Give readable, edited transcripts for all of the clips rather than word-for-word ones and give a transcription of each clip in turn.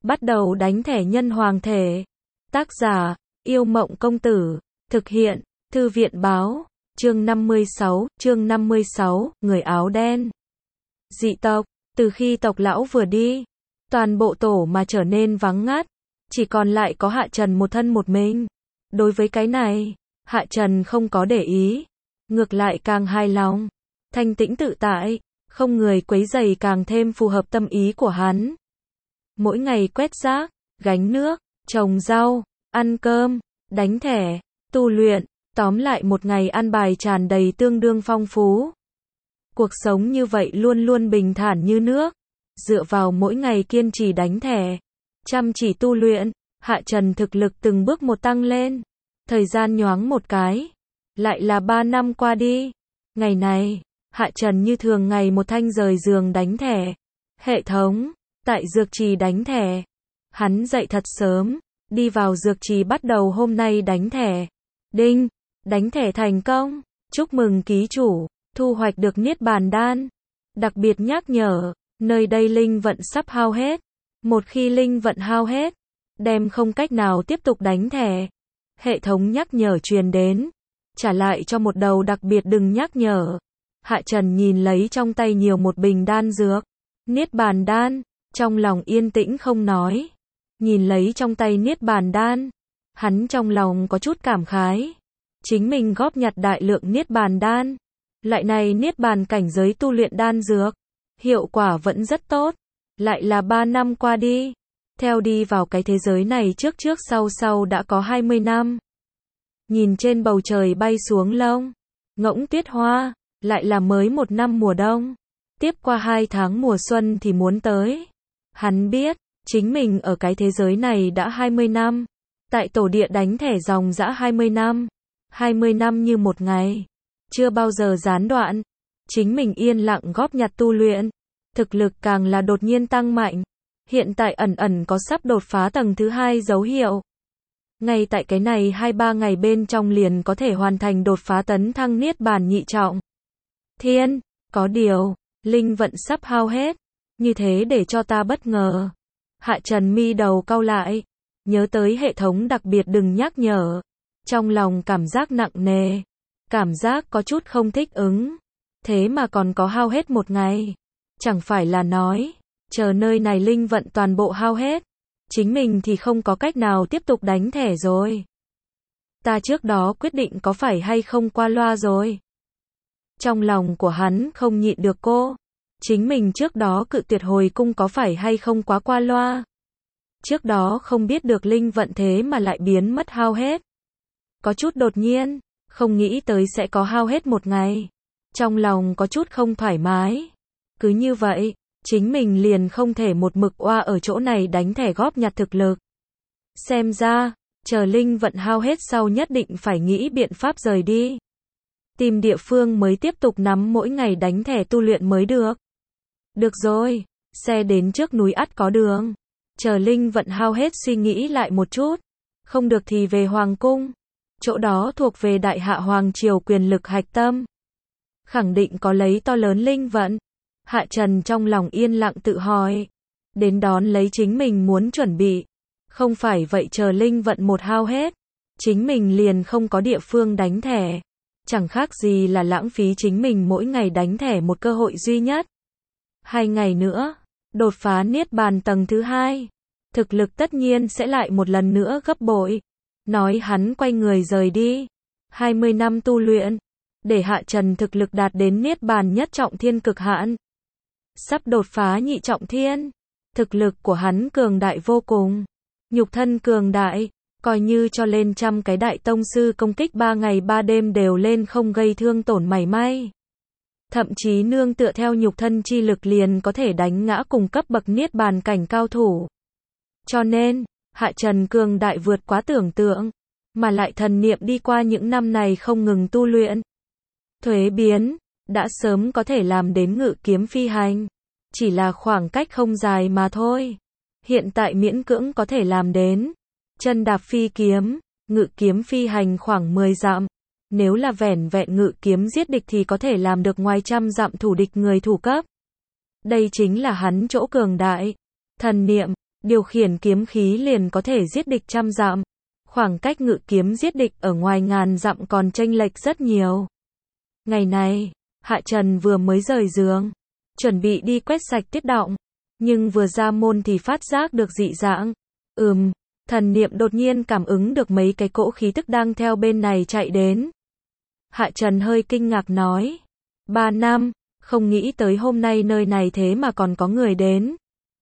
Bắt đầu đánh thẻ nhân hoàng thể. Tác giả, Yêu Mộng Công Tử. Thực hiện, Thư viện Báo. Chương 56, người áo đen. Dị tộc, từ khi tộc lão vừa đi, toàn bộ tổ mà trở nên vắng ngắt, chỉ còn lại có Hạ Trần một thân một mình. Đối với cái này, Hạ Trần không có để ý, ngược lại càng hài lòng, thanh tĩnh tự tại, không người quấy rầy càng thêm phù hợp tâm ý của hắn. Mỗi ngày quét rác, gánh nước, trồng rau, ăn cơm, đánh thẻ, tu luyện, tóm lại một ngày ăn bài tràn đầy tương đương phong phú. Cuộc sống như vậy luôn luôn bình thản như nước, dựa vào mỗi ngày kiên trì đánh thẻ, chăm chỉ tu luyện, Hạ Trần thực lực từng bước một tăng lên. Thời gian nhoáng một cái, lại là 3 năm qua đi. Ngày này, Hạ Trần như thường ngày một thanh rời giường đánh thẻ. Hệ thống, tại dược trì đánh thẻ. Hắn dậy thật sớm, đi vào dược trì bắt đầu hôm nay đánh thẻ. Đinh, đánh thẻ thành công, chúc mừng ký chủ, thu hoạch được Niết Bàn Đan. Đặc biệt nhắc nhở, nơi đây linh vận sắp hao hết. Một khi linh vận hao hết, đem không cách nào tiếp tục đánh thẻ. Hệ thống nhắc nhở truyền đến, trả lại cho một đầu đặc biệt đừng nhắc nhở. Hạ Trần nhìn lấy trong tay nhiều một bình đan dược, Niết Bàn Đan, trong lòng yên tĩnh không nói. Nhìn lấy trong tay Niết Bàn Đan, hắn trong lòng có chút cảm khái. Chính mình góp nhặt đại lượng Niết Bàn Đan, loại này Niết Bàn cảnh giới tu luyện đan dược, hiệu quả vẫn rất tốt. Lại là 3 năm qua đi, theo đi vào cái thế giới này trước sau đã có 20 năm. Nhìn trên bầu trời bay xuống lông ngỗng tuyết hoa, lại là mới một năm mùa đông. Tiếp qua 2 tháng mùa xuân thì muốn tới. Hắn biết, chính mình ở cái thế giới này đã 20 năm. Tại tổ địa đánh thẻ dòng dã 20 năm. 20 năm như một ngày. Chưa bao giờ gián đoạn. Chính mình yên lặng góp nhặt tu luyện. Thực lực càng là đột nhiên tăng mạnh. Hiện tại ẩn có sắp đột phá tầng thứ 2 dấu hiệu. Ngay tại cái này 2-3 ngày bên trong liền có thể hoàn thành đột phá tấn thăng Niết Bàn nhị trọng. Thiên, có điều, linh vận sắp hao hết. Như thế để cho ta bất ngờ. Hạ Trần mi đầu cau lại. Nhớ tới hệ thống đặc biệt đừng nhắc nhở. Trong lòng cảm giác nặng nề. Cảm giác có chút không thích ứng. Thế mà còn có hao hết một ngày. Chẳng phải là nói, chờ nơi này linh vận toàn bộ hao hết. Chính mình thì không có cách nào tiếp tục đánh thẻ rồi. Ta trước đó quyết định có phải hay không qua loa rồi. Trong lòng của hắn không nhịn được cô. Chính mình trước đó cự tuyệt hồi cung có phải hay không quá qua loa. Trước đó không biết được linh vận thế mà lại biến mất hao hết. Có chút đột nhiên, không nghĩ tới sẽ có hao hết một ngày. Trong lòng có chút không thoải mái. Cứ như vậy, chính mình liền không thể một mực oa ở chỗ này đánh thẻ góp nhặt thực lực. Xem ra, chờ linh vận hao hết sau nhất định phải nghĩ biện pháp rời đi. Tìm địa phương mới tiếp tục nắm mỗi ngày đánh thẻ tu luyện mới được. Được rồi, xe đến trước núi ắt có đường. Chờ linh vận hao hết suy nghĩ lại một chút. Không được thì về Hoàng Cung. Chỗ đó thuộc về Đại Hạ Hoàng Triều quyền lực hạch tâm. Khẳng định có lấy to lớn linh vận. Hạ Trần trong lòng yên lặng tự hỏi. Đến đón lấy chính mình muốn chuẩn bị. Không phải vậy chờ linh vận một hao hết. Chính mình liền không có địa phương đánh thẻ. Chẳng khác gì là lãng phí chính mình mỗi ngày đánh thẻ một cơ hội duy nhất. 2 ngày nữa, đột phá Niết Bàn tầng thứ 2. Thực lực tất nhiên sẽ lại một lần nữa gấp bội. Nói hắn quay người rời đi. 20 năm tu luyện. Để Hạ Trần thực lực đạt đến Niết Bàn nhất trọng thiên cực hạn. Sắp đột phá nhị trọng thiên. Thực lực của hắn cường đại vô cùng. Nhục thân cường đại. Coi như cho lên trăm cái đại tông sư công kích 3 ngày 3 đêm đều lên không gây thương tổn mảy may. Thậm chí nương tựa theo nhục thân chi lực liền có thể đánh ngã cùng cấp bậc Niết Bàn cảnh cao thủ. Cho nên, Hạ Trần cường đại vượt quá tưởng tượng. Mà lại thần niệm đi qua những năm này không ngừng tu luyện. Thuế biến, đã sớm có thể làm đến ngự kiếm phi hành. Chỉ là khoảng cách không dài mà thôi. Hiện tại miễn cưỡng có thể làm đến. Chân đạp phi kiếm, ngự kiếm phi hành khoảng 10 dặm. Nếu là vẻn vẹn ngự kiếm giết địch thì có thể làm được ngoài trăm dặm thủ địch người thủ cấp. Đây chính là hắn chỗ cường đại. Thần niệm, điều khiển kiếm khí liền có thể giết địch trăm dặm. Khoảng cách ngự kiếm giết địch ở ngoài ngàn dặm còn chênh lệch rất nhiều. Ngày này, Hạ Trần vừa mới rời giường, chuẩn bị đi quét sạch tiết động, nhưng vừa ra môn thì phát giác được dị dạng. Thần niệm đột nhiên cảm ứng được mấy cái cỗ khí tức đang theo bên này chạy đến. Hạ Trần hơi kinh ngạc nói, 3 năm, không nghĩ tới hôm nay nơi này thế mà còn có người đến.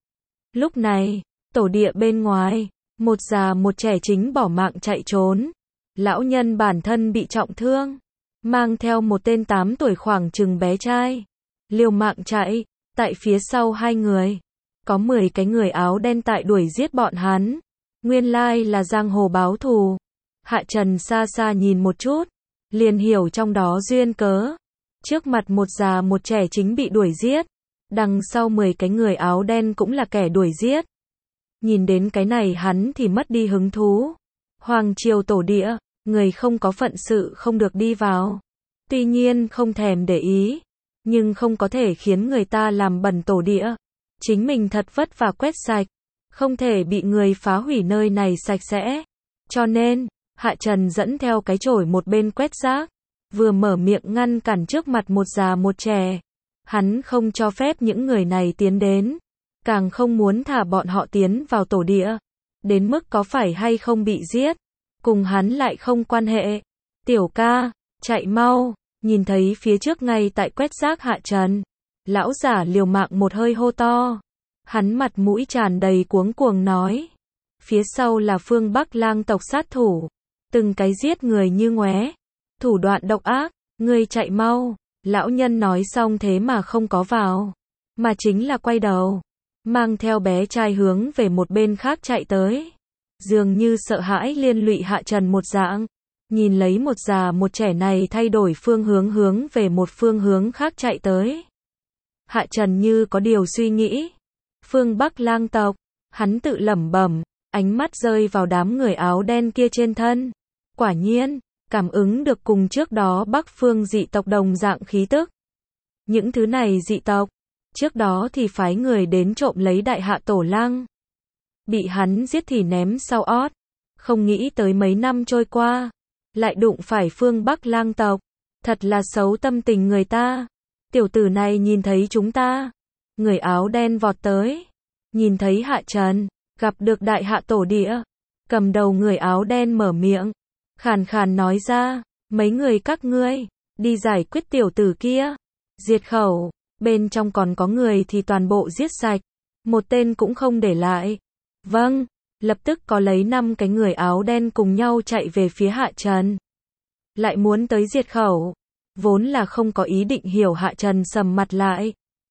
Lúc này, tổ địa bên ngoài, một già một trẻ chính bỏ mạng chạy trốn. Lão nhân bản thân bị trọng thương, mang theo một tên 8 tuổi khoảng chừng bé trai, liều mạng chạy, tại phía sau hai người, có 10 cái người áo đen tại đuổi giết bọn hắn. Nguyên lai là giang hồ báo thù. Hạ Trần xa xa nhìn một chút, liền hiểu trong đó duyên cớ. Trước mặt một già một trẻ chính bị đuổi giết, đằng sau 10 cái người áo đen cũng là kẻ đuổi giết. Nhìn đến cái này hắn thì mất đi hứng thú. Hoàng triều tổ địa, người không có phận sự không được đi vào. Tuy nhiên không thèm để ý, nhưng không có thể khiến người ta làm bẩn tổ địa. Chính mình thật vất vả quét sạch, không thể bị người phá hủy nơi này sạch sẽ. Cho nên, Hạ Trần dẫn theo cái chổi một bên quét rác, vừa mở miệng ngăn cản trước mặt một già một trẻ. Hắn không cho phép những người này tiến đến, càng không muốn thả bọn họ tiến vào tổ địa. Đến mức có phải hay không bị giết, cùng hắn lại không quan hệ. Tiểu ca, chạy mau, nhìn thấy phía trước ngay tại quét rác Hạ Trần. Lão giả liều mạng một hơi hô to. Hắn mặt mũi tràn đầy cuống cuồng nói. Phía sau là phương Bắc lang tộc sát thủ. Từng cái giết người như ngoé. Thủ đoạn độc ác, ngươi chạy mau. Lão nhân nói xong thế mà không có vào, mà chính là quay đầu, mang theo bé trai hướng về một bên khác chạy tới. Dường như sợ hãi liên lụy Hạ Trần một dạng. Nhìn lấy một già một trẻ này thay đổi phương hướng về một phương hướng khác chạy tới. Hạ Trần như có điều suy nghĩ. Phương Bắc lang tộc, hắn tự lẩm bẩm, ánh mắt rơi vào đám người áo đen kia trên thân. Quả nhiên, cảm ứng được cùng trước đó Bắc phương dị tộc đồng dạng khí tức. Những thứ này dị tộc, trước đó thì phái người đến trộm lấy đại hạ tổ lăng. Bị hắn giết thì ném sau ót. Không nghĩ tới mấy năm trôi qua, lại đụng phải phương Bắc lang tộc. Thật là xấu tâm tình người ta. Tiểu tử này nhìn thấy chúng ta. Người áo đen vọt tới. Nhìn thấy Hạ Trần, gặp được đại hạ tổ địa. Cầm đầu người áo đen mở miệng. Khàn khàn nói ra, mấy người các ngươi, đi giải quyết tiểu tử kia. Diệt khẩu, bên trong còn có người thì toàn bộ giết sạch. Một tên cũng không để lại. Vâng, lập tức có lấy 5 cái người áo đen cùng nhau chạy về phía Hạ Trần. Lại muốn tới diệt khẩu. Vốn là không có ý định hiểu Hạ Trần sầm mặt lại.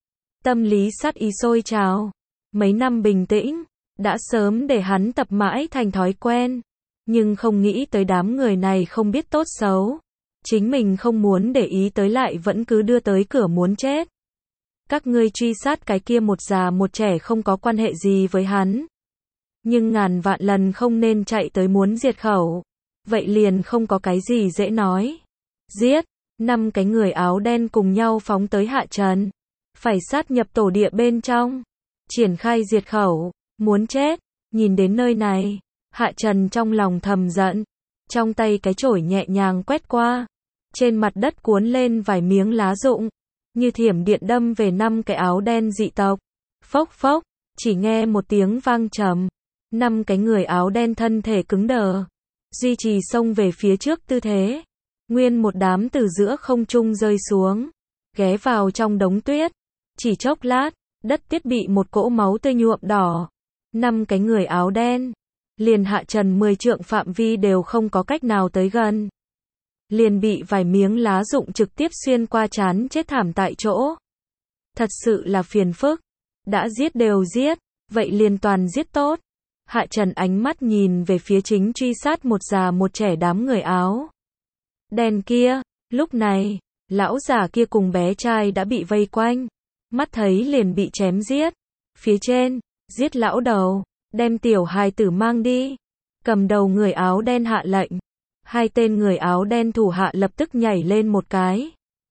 Tâm lý sát ý sôi trào. Mấy năm bình tĩnh, đã sớm để hắn tập mãi thành thói quen. Nhưng không nghĩ tới đám người này không biết tốt xấu. Chính mình không muốn để ý tới lại vẫn cứ đưa tới cửa muốn chết. Các ngươi truy sát cái kia một già một trẻ không có quan hệ gì với hắn. Nhưng ngàn vạn lần không nên chạy tới muốn diệt khẩu. Vậy liền không có cái gì dễ nói. Giết, 5 cái người áo đen cùng nhau phóng tới Hạ Trần. Phải sát nhập tổ địa bên trong. Triển khai diệt khẩu, muốn chết. Nhìn đến nơi này, Hạ Trần trong lòng thầm giận. Trong tay cái chổi nhẹ nhàng quét qua. Trên mặt đất cuốn lên vài miếng lá rụng. Như thiểm điện đâm về 5 cái áo đen dị tộc. Phốc phốc, chỉ nghe một tiếng vang trầm. 5 cái người áo đen thân thể cứng đờ. Duy trì xông về phía trước tư thế. Nguyên một đám từ giữa không trung rơi xuống. Ghé vào trong đống tuyết. Chỉ chốc lát, đất tiết bị một cỗ máu tươi nhuộm đỏ. 5 cái người áo đen. Liền Hạ Trần 10 trượng phạm vi đều không có cách nào tới gần. Liền bị vài miếng lá rụng trực tiếp xuyên qua trán chết thảm tại chỗ. Thật sự là phiền phức. Đã giết đều giết, vậy liền toàn giết tốt. Hạ Trần ánh mắt nhìn về phía chính truy sát một già một trẻ đám người áo đen kia. Lúc này, lão già kia cùng bé trai đã bị vây quanh. Mắt thấy liền bị chém giết. Phía trên, giết lão đầu, đem tiểu hài tử mang đi. Cầm đầu người áo đen hạ lệnh. 2 tên người áo đen thủ hạ lập tức nhảy lên một cái.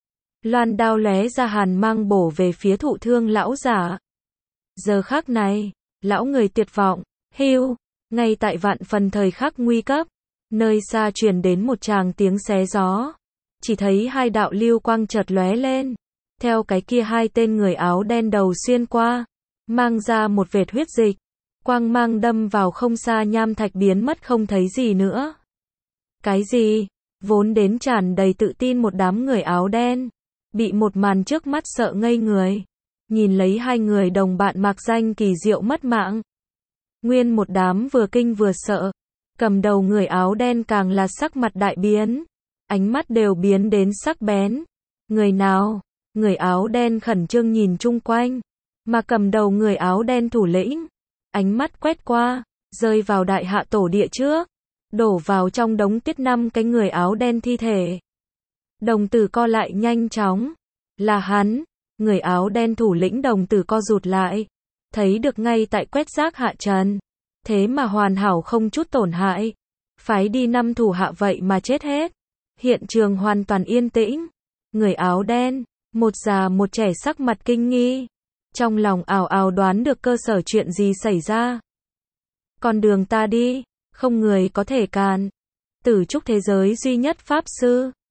Loan đao lóe ra hàn mang bổ về phía thụ thương lão giả. Giờ khắc này, Lão người tuyệt vọng, hưu, ngay tại vạn phần thời khắc nguy cấp, nơi xa truyền đến một tràng tiếng xé gió. Chỉ thấy hai đạo lưu quang chợt lóe lên, theo cái kia hai tên người áo đen đầu xuyên qua, mang ra một vệt huyết dịch, quang mang đâm vào không xa nham thạch biến mất không thấy gì nữa. Cái gì? Vốn đến tràn đầy tự tin một đám người áo đen, bị một màn trước mắt sợ ngây người, nhìn lấy hai người đồng bạn mạc danh kỳ diệu mất mạng. Nguyên một đám vừa kinh vừa sợ, cầm đầu người áo đen càng là sắc mặt đại biến, ánh mắt đều biến đến sắc bén. Người nào? Người áo đen khẩn trương nhìn chung quanh, mà cầm đầu người áo đen thủ lĩnh, ánh mắt quét qua, rơi vào đại hạ tổ địa trước, đổ vào trong đống tuyết 5 cái người áo đen thi thể. Đồng tử co lại nhanh chóng, là hắn, người áo đen thủ lĩnh đồng tử co rụt lại, thấy được ngay tại quét rác hạ trần, thế mà hoàn hảo không chút tổn hại, phái đi 5 thủ hạ vậy mà chết hết. Hiện trường hoàn toàn yên tĩnh, người áo đen, một già một trẻ sắc mặt kinh nghi, trong lòng ào ào đoán được cơ sở chuyện gì xảy ra. Con đường ta đi, không người có thể cản. Tử trúc thế giới duy nhất pháp sư,